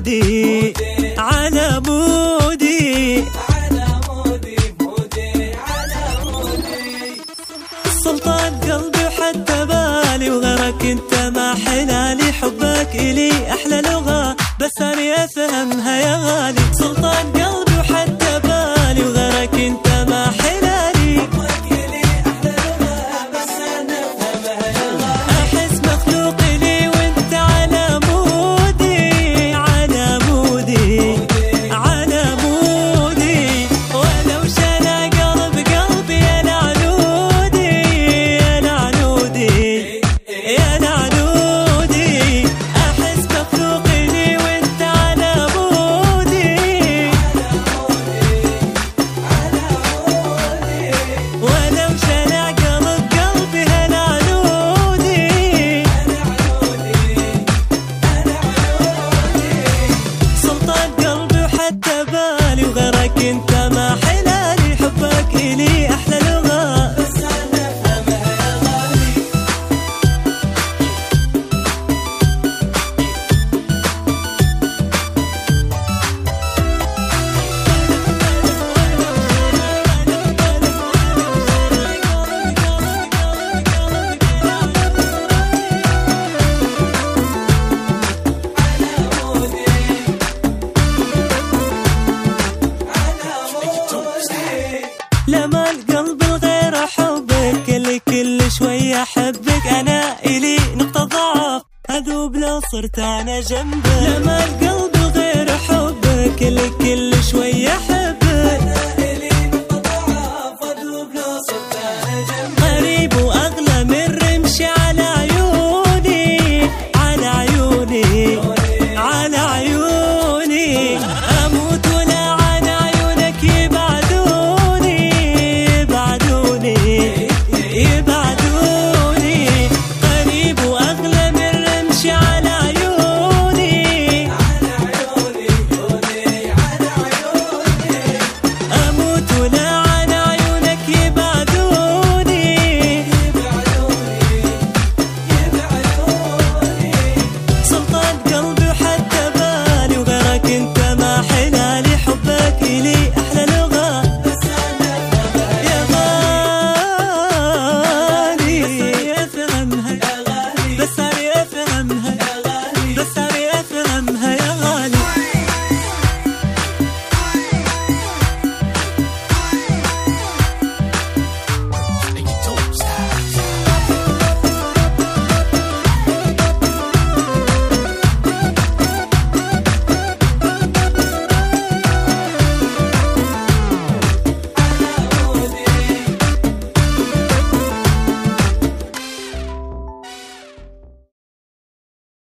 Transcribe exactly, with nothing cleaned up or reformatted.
مودي على مودي سلطان قلبي وحتى بالي وغيرك انت ما حلالي حبك الي احلى لغة بس اني افهمها يا غالي سلطان قلبي وحتى بالي وغيرك انت ما حلالي حبك الي احلى لغة بس انا افهمها يا غالي احس مخلوق لي وانت على مودي على مودي على مودي ولو شنا قلب قلبي يا العنودي يا العنودي يا العنودي احس مخلوق لي وانت على مودي ولو شنا قلب قلبي يا العنودي سلطان قلبي وحتى بالي وغيرك انت ما حلالي حبك الي احلى لغة بس انا افهمها يا غالي لما القلب الغير حبك اللي كل شوية احبك انا الي نقطة ضعف اذوب لو صرت انا جنبك لما القلب الغير حبك اللي كل شوية احبك